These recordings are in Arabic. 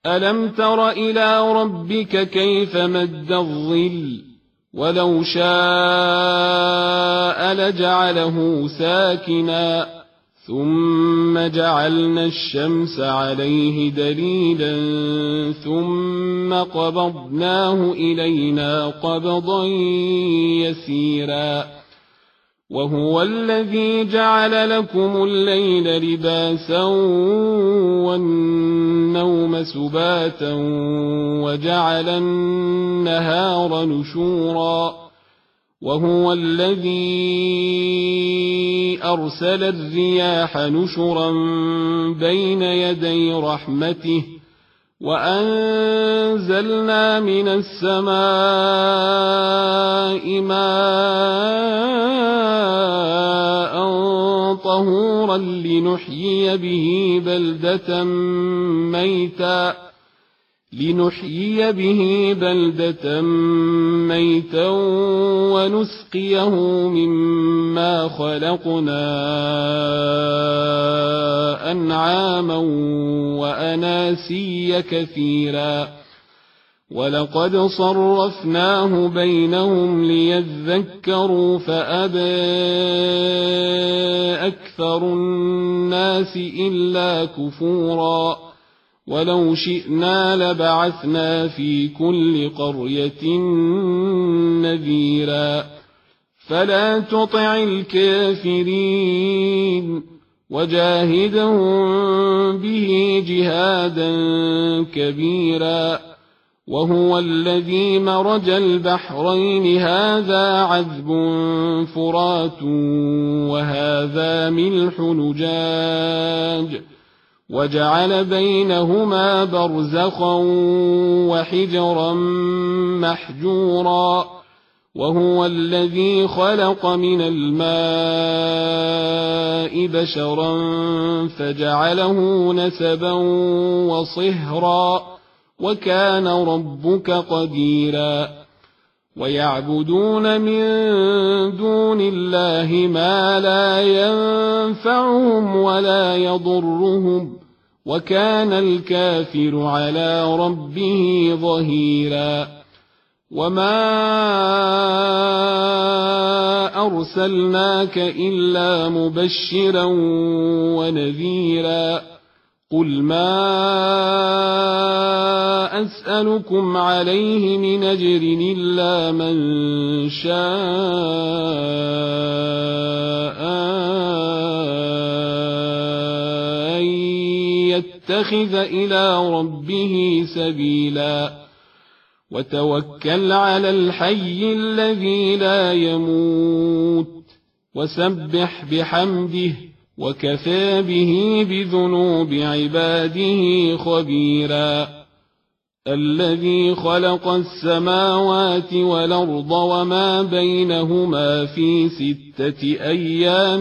ألم تر إلى ربك كيف مد الظل ولو شاء لجعله ساكنا ثم جعلنا الشمس عليه دليلا ثم قبضناه إلينا قبضا يسيرا وهو الذي جعل لكم الليل لباسا والنوم سباتا وجعل النهار نشورا وهو الذي أرسل الرياح نشرا بين يدي رحمته وأنزلنا من السماء ماء طهورا لنحيي به بلدة ميتا ونسقيه مما خلقنا أنعاما وأناسيا كثيرا ولقد صرفناه بينهم ليذكروا فأبى أكثر الناس إلا كفورا ولو شئنا لبعثنا في كل قرية نذيرا فلا تطع الكافرين وجاهدهم به جهادا كبيرا وهو الذي مرج البحرين هذا عذب فرات وهذا ملح نجاج وجعل بينهما برزخا وحجرا محجورا وهو الذي خلق من الماء بشرا فجعله نسبا وصهرا وكان ربك قديرا ويعبدون من دون الله ما لا ينفعهم ولا يضرهم وكان الكافر على ربه ظهيرا وما أرسلناك إلا مبشرا ونذيرا قل ما أسألكم عليه من أجر إلا من شاء أن يتخذ إلى ربه سبيلا وتوكل على الحي الذي لا يموت وسبح بحمده وكفى به بذنوب عباده خبيرا الذي خلق السماوات والأرض وما بينهما في 6 أيام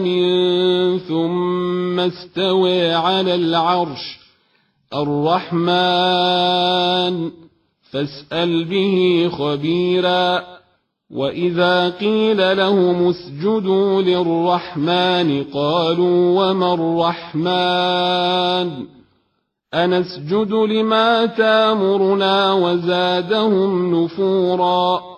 ثم استوى على العرش الرحمن فاسأل به خبيرا وإذا قيل لهم اسجدوا للرحمن قالوا وما الرحمن أنسجد لما تامرنا وزادهم نفورا